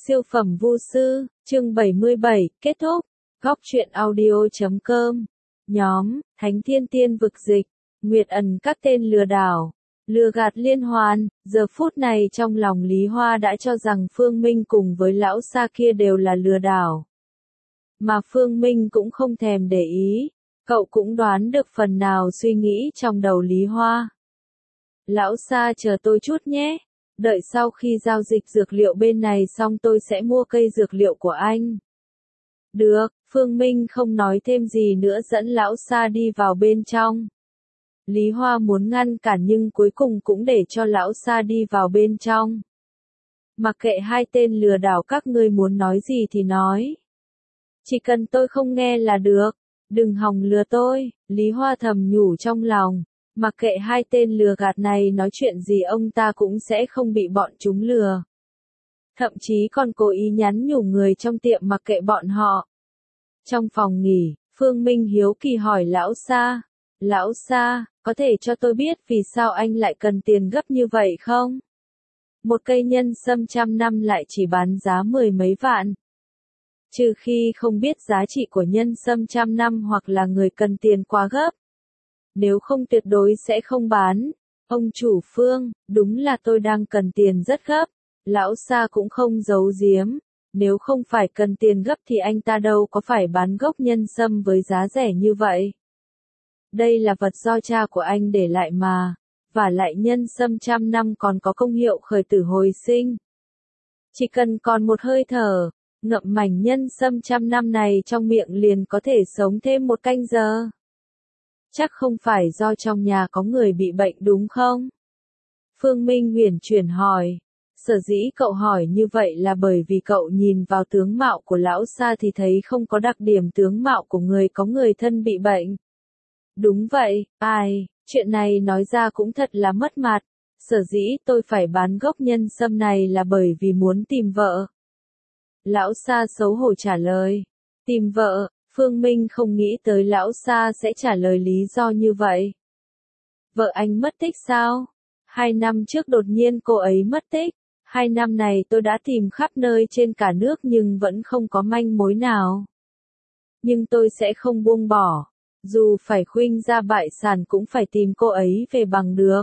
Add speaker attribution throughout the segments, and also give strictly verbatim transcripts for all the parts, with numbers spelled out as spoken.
Speaker 1: Siêu phẩm vu sư, chương bảy mươi bảy, kết thúc. Góc truyện audio chấm com. Nhóm, Thánh Thiên Tiên Vực Dịch, Nguyệt ẩn các tên lừa đảo, lừa gạt liên hoàn. Giờ phút này trong lòng Lý Hoa đã cho rằng Phương Minh cùng với lão sa kia đều là lừa đảo. Mà Phương Minh cũng không thèm để ý, cậu cũng đoán được phần nào suy nghĩ trong đầu Lý Hoa. Lão sa chờ tôi chút nhé. Đợi sau khi giao dịch dược liệu bên này xong tôi sẽ mua cây dược liệu của anh. Được, Phương Minh không nói thêm gì nữa dẫn lão sa đi vào bên trong. Lý Hoa muốn ngăn cản nhưng cuối cùng cũng để cho lão sa đi vào bên trong. Mặc kệ hai tên lừa đảo các ngươi muốn nói gì thì nói. Chỉ cần tôi không nghe là được, đừng hòng lừa tôi, Lý Hoa thầm nhủ trong lòng. Mặc kệ hai tên lừa gạt này nói chuyện gì ông ta cũng sẽ không bị bọn chúng lừa. Thậm chí còn cố ý nhắn nhủ người trong tiệm mặc kệ bọn họ. Trong phòng nghỉ, Phương Minh hiếu kỳ hỏi lão sa. Lão sa, có thể cho tôi biết vì sao anh lại cần tiền gấp như vậy không? Một cây nhân sâm trăm năm lại chỉ bán giá mười mấy vạn. Trừ khi không biết giá trị của nhân sâm trăm năm hoặc là người cần tiền quá gấp. Nếu không tuyệt đối sẽ không bán. Ông chủ Phương, đúng là tôi đang cần tiền rất gấp. Lão sa cũng không giấu giếm. Nếu không phải cần tiền gấp thì anh ta đâu có phải bán gốc nhân sâm với giá rẻ như vậy. Đây là vật do cha của anh để lại mà. Và lại nhân sâm trăm năm còn có công hiệu khởi tử hồi sinh. Chỉ cần còn một hơi thở, ngậm mảnh nhân sâm trăm năm này trong miệng liền có thể sống thêm một canh giờ. Chắc không phải do trong nhà có người bị bệnh đúng không? Phương Minh huyền chuyển hỏi. Sở dĩ cậu hỏi như vậy là bởi vì cậu nhìn vào tướng mạo của lão sa thì thấy không có đặc điểm tướng mạo của người có người thân bị bệnh. Đúng vậy, ai, chuyện này nói ra cũng thật là mất mặt. Sở dĩ tôi phải bán gốc nhân sâm này là bởi vì muốn tìm vợ. Lão sa xấu hổ trả lời. Tìm vợ. Phương Minh không nghĩ tới lão sa sẽ trả lời lý do như vậy. Vợ anh mất tích sao? Hai năm trước đột nhiên cô ấy mất tích. Hai năm này tôi đã tìm khắp nơi trên cả nước nhưng vẫn không có manh mối nào. Nhưng tôi sẽ không buông bỏ. Dù phải khuynh ra bại sản cũng phải tìm cô ấy về bằng được.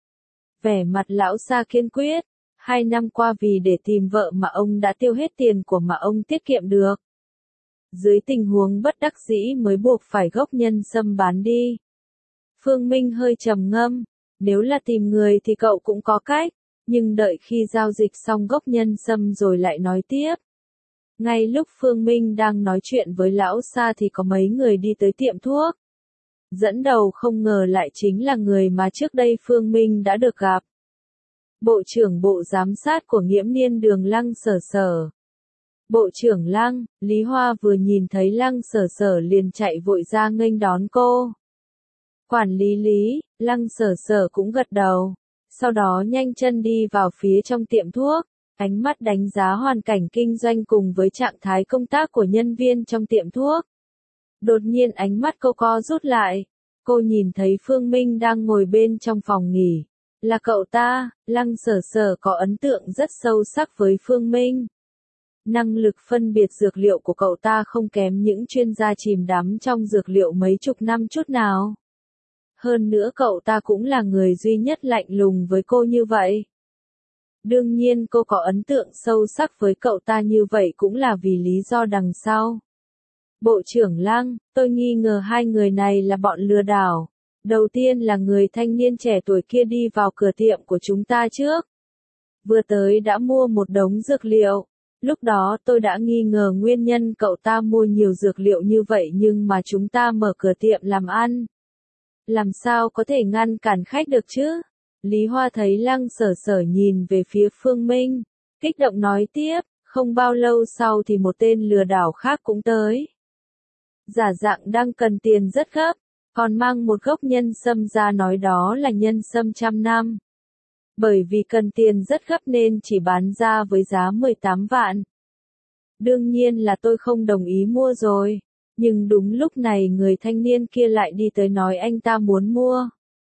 Speaker 1: Vẻ mặt lão sa kiên quyết. Hai năm qua vì để tìm vợ mà ông đã tiêu hết tiền của mà ông tiết kiệm được. Dưới tình huống bất đắc dĩ mới buộc phải gốc nhân sâm bán đi. Phương Minh hơi trầm ngâm, nếu là tìm người thì cậu cũng có cách, nhưng đợi khi giao dịch xong gốc nhân sâm rồi lại nói tiếp. Ngay lúc Phương Minh đang nói chuyện với lão sa thì có mấy người đi tới tiệm thuốc. Dẫn đầu không ngờ lại chính là người mà trước đây Phương Minh đã được gặp. Bộ trưởng Bộ Giám sát của Nghiễm Niên Đường Lăng Sở Sở. Bộ trưởng Lăng, Lý Hoa vừa nhìn thấy Lăng Sở Sở liền chạy vội ra nghênh đón cô. Quản lý Lý, Lăng Sở Sở cũng gật đầu. Sau đó nhanh chân đi vào phía trong tiệm thuốc, ánh mắt đánh giá hoàn cảnh kinh doanh cùng với trạng thái công tác của nhân viên trong tiệm thuốc. Đột nhiên ánh mắt cô co rút lại. Cô nhìn thấy Phương Minh đang ngồi bên trong phòng nghỉ. Là cậu ta, Lăng Sở Sở có ấn tượng rất sâu sắc với Phương Minh. Năng lực phân biệt dược liệu của cậu ta không kém những chuyên gia chìm đắm trong dược liệu mấy chục năm chút nào. Hơn nữa cậu ta cũng là người duy nhất lạnh lùng với cô như vậy. Đương nhiên cô có ấn tượng sâu sắc với cậu ta như vậy cũng là vì lý do đằng sau. Bộ trưởng Lăng, tôi nghi ngờ hai người này là bọn lừa đảo. Đầu tiên là người thanh niên trẻ tuổi kia đi vào cửa tiệm của chúng ta trước. Vừa tới đã mua một đống dược liệu. Lúc đó tôi đã nghi ngờ nguyên nhân cậu ta mua nhiều dược liệu như vậy nhưng mà chúng ta mở cửa tiệm làm ăn. Làm sao có thể ngăn cản khách được chứ? Lý Hoa thấy Lăng Sở Sở nhìn về phía Phương Minh. Kích động nói tiếp, không bao lâu sau thì một tên lừa đảo khác cũng tới. Giả dạng đang cần tiền rất gấp, còn mang một gốc nhân sâm ra nói đó là nhân sâm trăm năm. Bởi vì cần tiền rất gấp nên chỉ bán ra với giá mười tám vạn. Đương nhiên là tôi không đồng ý mua rồi. Nhưng đúng lúc này người thanh niên kia lại đi tới nói anh ta muốn mua.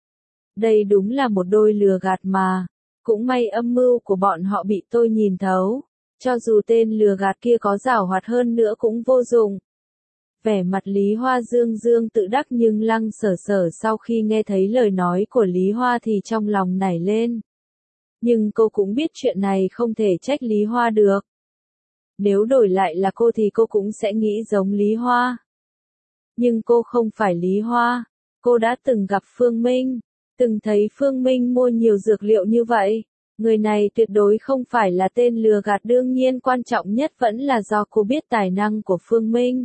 Speaker 1: Đây đúng là một đôi lừa gạt mà. Cũng may âm mưu của bọn họ bị tôi nhìn thấu. Cho dù tên lừa gạt kia có giảo hoạt hơn nữa cũng vô dụng. Vẻ mặt Lý Hoa dương dương tự đắc nhưng Lăng Sở Sở sau khi nghe thấy lời nói của Lý Hoa thì trong lòng nảy lên. Nhưng cô cũng biết chuyện này không thể trách Lý Hoa được. Nếu đổi lại là cô thì cô cũng sẽ nghĩ giống Lý Hoa. Nhưng cô không phải Lý Hoa. Cô đã từng gặp Phương Minh, từng thấy Phương Minh mua nhiều dược liệu như vậy. Người này tuyệt đối không phải là tên lừa gạt, đương nhiên quan trọng nhất vẫn là do cô biết tài năng của Phương Minh.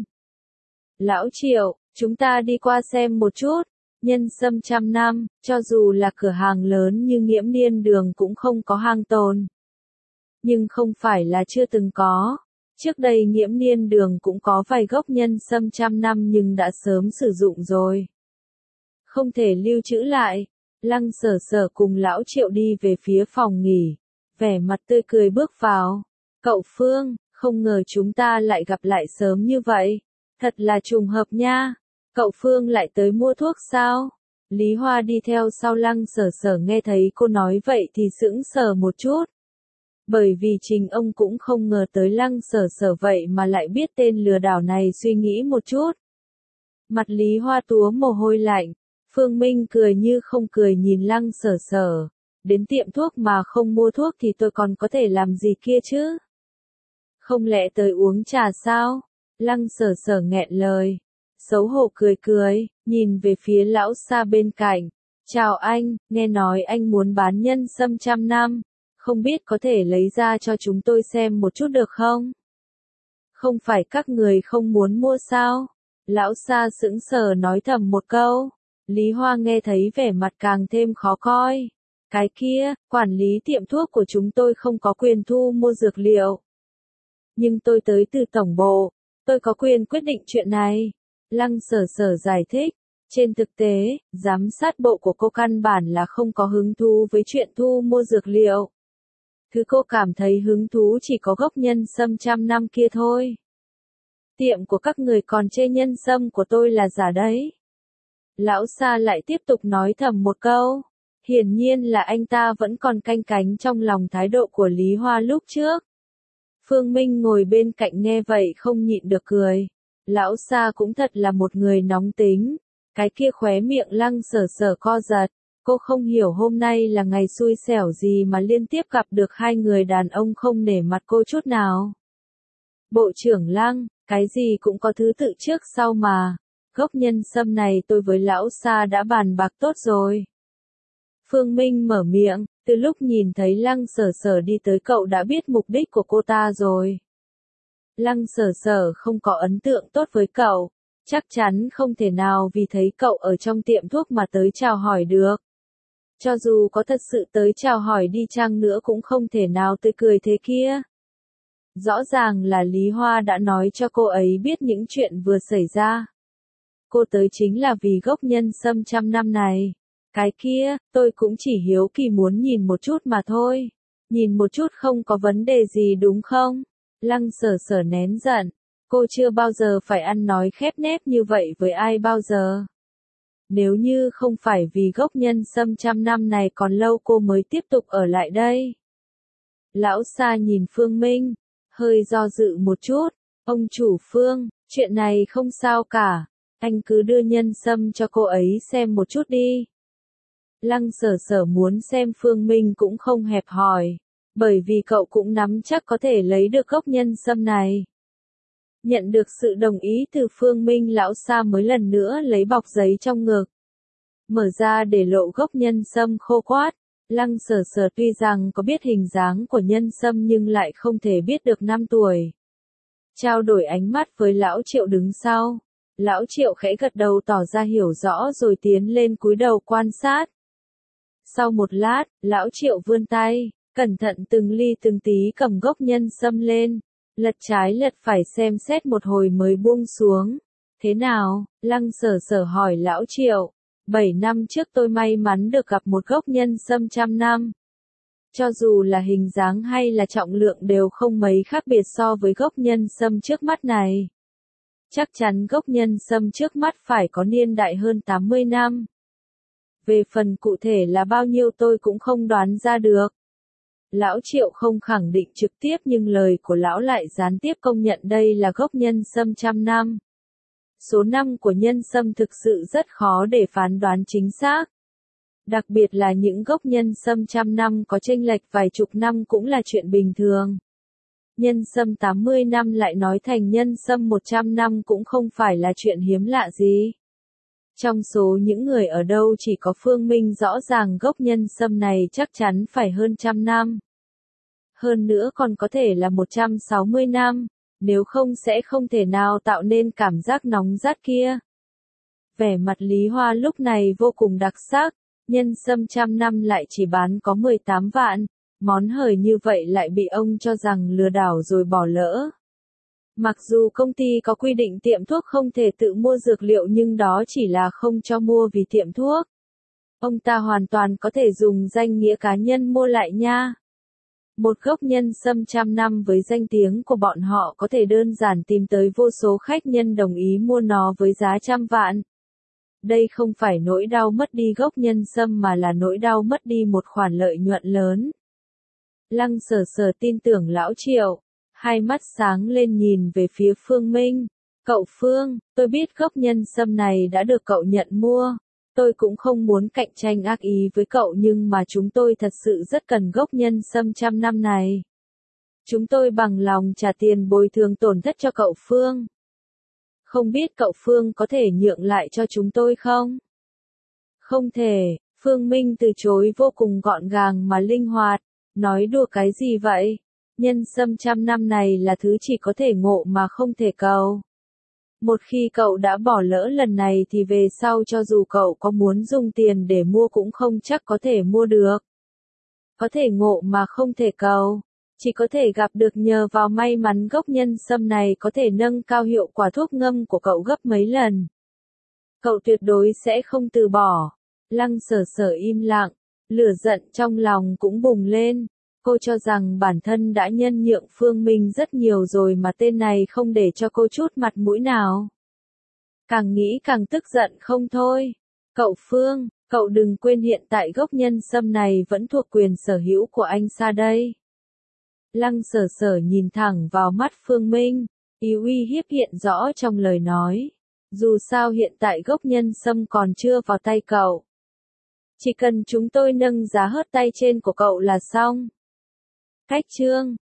Speaker 1: Lão Triệu, chúng ta đi qua xem một chút. Nhân sâm trăm năm, cho dù là cửa hàng lớn như Nghiễm Niên Đường cũng không có hàng tồn. Nhưng không phải là chưa từng có. Trước đây Nghiễm Niên Đường cũng có vài gốc nhân sâm trăm năm nhưng đã sớm sử dụng rồi. Không thể lưu trữ lại. Lăng Sở Sở cùng Lão Triệu đi về phía phòng nghỉ. Vẻ mặt tươi cười bước vào. Cậu Phương, không ngờ chúng ta lại gặp lại sớm như vậy. Thật là trùng hợp nha. Cậu Phương lại tới mua thuốc sao? Lý Hoa đi theo sau Lăng Sở Sở nghe thấy cô nói vậy thì sững sờ một chút. Bởi vì chính ông cũng không ngờ tới Lăng Sở Sở vậy mà lại biết tên lừa đảo này, suy nghĩ một chút. Mặt Lý Hoa túa mồ hôi lạnh. Phương Minh cười như không cười nhìn Lăng Sở Sở. Đến tiệm thuốc mà không mua thuốc thì tôi còn có thể làm gì kia chứ? Không lẽ tới uống trà sao? Lăng Sở Sở nghẹn lời. Xấu hổ cười cười, nhìn về phía lão xa bên cạnh. Chào anh, nghe nói anh muốn bán nhân sâm trăm năm. Không biết có thể lấy ra cho chúng tôi xem một chút được không? Không phải các người không muốn mua sao? Lão xa sững sờ nói thầm một câu. Lý Hoa nghe thấy vẻ mặt càng thêm khó coi. Cái kia, quản lý tiệm thuốc của chúng tôi không có quyền thu mua dược liệu. Nhưng tôi tới từ tổng bộ, tôi có quyền quyết định chuyện này. Lăng Sở Sở giải thích. Trên thực tế, giám sát bộ của cô căn bản là không có hứng thú với chuyện thu mua dược liệu. Thứ cô cảm thấy hứng thú chỉ có gốc nhân sâm trăm năm kia thôi. Tiệm của các người còn chê nhân sâm của tôi là giả đấy. Lão Sa lại tiếp tục nói thầm một câu. Hiển nhiên là anh ta vẫn còn canh cánh trong lòng thái độ của Lý Hoa lúc trước. Phương Minh ngồi bên cạnh nghe vậy không nhịn được cười. Lão Sa cũng thật là một người nóng tính. Cái kia khóe miệng Lăng Sở Sở co giật. Cô không hiểu hôm nay là ngày xui xẻo gì mà liên tiếp gặp được hai người đàn ông không nể mặt cô chút nào. Bộ trưởng Lăng, cái gì cũng có thứ tự trước sau mà. Gốc nhân sâm này tôi với Lão Sa đã bàn bạc tốt rồi. Phương Minh mở miệng, từ lúc nhìn thấy Lăng Sở Sở đi tới cậu đã biết mục đích của cô ta rồi. Lăng Sở Sở không có ấn tượng tốt với cậu, chắc chắn không thể nào vì thấy cậu ở trong tiệm thuốc mà tới chào hỏi được. Cho dù có thật sự tới chào hỏi đi chăng nữa cũng không thể nào tươi cười thế kia. Rõ ràng là Lý Hoa đã nói cho cô ấy biết những chuyện vừa xảy ra. Cô tới chính là vì gốc nhân sâm trăm năm này. Cái kia, tôi cũng chỉ hiếu kỳ muốn nhìn một chút mà thôi. Nhìn một chút không có vấn đề gì đúng không? Lăng Sở Sở nén giận. Cô chưa bao giờ phải ăn nói khép nép như vậy với ai bao giờ. Nếu như không phải vì gốc nhân sâm trăm năm này còn lâu cô mới tiếp tục ở lại đây. Lão Sa nhìn Phương Minh, hơi do dự một chút. Ông chủ Phương, chuyện này không sao cả. Anh cứ đưa nhân sâm cho cô ấy xem một chút đi. Lăng Sở Sở muốn xem Phương Minh cũng không hẹp hòi. Bởi vì cậu cũng nắm chắc có thể lấy được gốc nhân sâm này. Nhận được sự đồng ý từ Phương Minh, Lão Sa mới lần nữa lấy bọc giấy trong ngực. Mở ra để lộ gốc nhân sâm khô quát. Lăng Sở Sở tuy rằng có biết hình dáng của nhân sâm nhưng lại không thể biết được năm tuổi. Trao đổi ánh mắt với Lão Triệu đứng sau. Lão Triệu khẽ gật đầu tỏ ra hiểu rõ rồi tiến lên cúi đầu quan sát. Sau một lát, Lão Triệu vươn tay, cẩn thận từng ly từng tí cầm gốc nhân sâm lên. Lật trái lật phải xem xét một hồi mới buông xuống. Thế nào? Lăng Sở Sở hỏi Lão Triệu. Bảy năm trước tôi may mắn được gặp một gốc nhân sâm trăm năm. Cho dù là hình dáng hay là trọng lượng đều không mấy khác biệt so với gốc nhân sâm trước mắt này. Chắc chắn gốc nhân sâm trước mắt phải có niên đại hơn tám mươi năm. Về phần cụ thể là bao nhiêu tôi cũng không đoán ra được. Lão Triệu không khẳng định trực tiếp nhưng lời của lão lại gián tiếp công nhận đây là gốc nhân sâm trăm năm. Số năm của nhân sâm thực sự rất khó để phán đoán chính xác. Đặc biệt là những gốc nhân sâm trăm năm có chênh lệch vài chục năm cũng là chuyện bình thường. Nhân sâm tám mươi năm lại nói thành nhân sâm một trăm năm cũng không phải là chuyện hiếm lạ gì. Trong số những người ở đâu chỉ có Phương Minh rõ ràng gốc nhân sâm này chắc chắn phải hơn trăm năm. Hơn nữa còn có thể là một trăm sáu mươi năm, nếu không sẽ không thể nào tạo nên cảm giác nóng rát kia. Vẻ mặt Lý Hoa lúc này vô cùng đặc sắc, nhân sâm trăm năm lại chỉ bán có mười tám vạn, món hời như vậy lại bị ông cho rằng lừa đảo rồi bỏ lỡ. Mặc dù công ty có quy định tiệm thuốc không thể tự mua dược liệu nhưng đó chỉ là không cho mua vì tiệm thuốc. Ông ta hoàn toàn có thể dùng danh nghĩa cá nhân mua lại nha. Một gốc nhân sâm trăm năm với danh tiếng của bọn họ có thể đơn giản tìm tới vô số khách nhân đồng ý mua nó với giá trăm vạn. Đây không phải nỗi đau mất đi gốc nhân sâm mà là nỗi đau mất đi một khoản lợi nhuận lớn. Lăng Sở Sở tin tưởng lão Triệu, hai mắt sáng lên nhìn về phía Phương Minh. Cậu Phương, tôi biết gốc nhân sâm này đã được cậu nhận mua. Tôi cũng không muốn cạnh tranh ác ý với cậu nhưng mà chúng tôi thật sự rất cần gốc nhân sâm trăm năm này. Chúng tôi bằng lòng trả tiền bồi thường tổn thất cho cậu Phương. Không biết cậu Phương có thể nhượng lại cho chúng tôi không? Không thể, Phương Minh từ chối vô cùng gọn gàng mà linh hoạt. Nói đùa cái gì vậy? Nhân sâm trăm năm này là thứ chỉ có thể ngộ mà không thể cầu. Một khi cậu đã bỏ lỡ lần này thì về sau cho dù cậu có muốn dùng tiền để mua cũng không chắc có thể mua được. Có thể ngộ mà không thể cầu. Chỉ có thể gặp được nhờ vào may mắn gốc nhân sâm này có thể nâng cao hiệu quả thuốc ngâm của cậu gấp mấy lần. Cậu tuyệt đối sẽ không từ bỏ. Lăng Sở Sở im lặng, lửa giận trong lòng cũng bùng lên. Cô cho rằng bản thân đã nhân nhượng Phương Minh rất nhiều rồi mà tên này không để cho cô chút mặt mũi nào. Càng nghĩ càng tức giận không thôi. Cậu Phương, cậu đừng quên hiện tại gốc nhân sâm này vẫn thuộc quyền sở hữu của anh Sa đây. Lăng Sở Sở nhìn thẳng vào mắt Phương Minh, ý uy hiếp hiện rõ trong lời nói. Dù sao hiện tại gốc nhân sâm còn chưa vào tay cậu. Chỉ cần chúng tôi nâng giá hớt tay trên của cậu là xong. Cách chương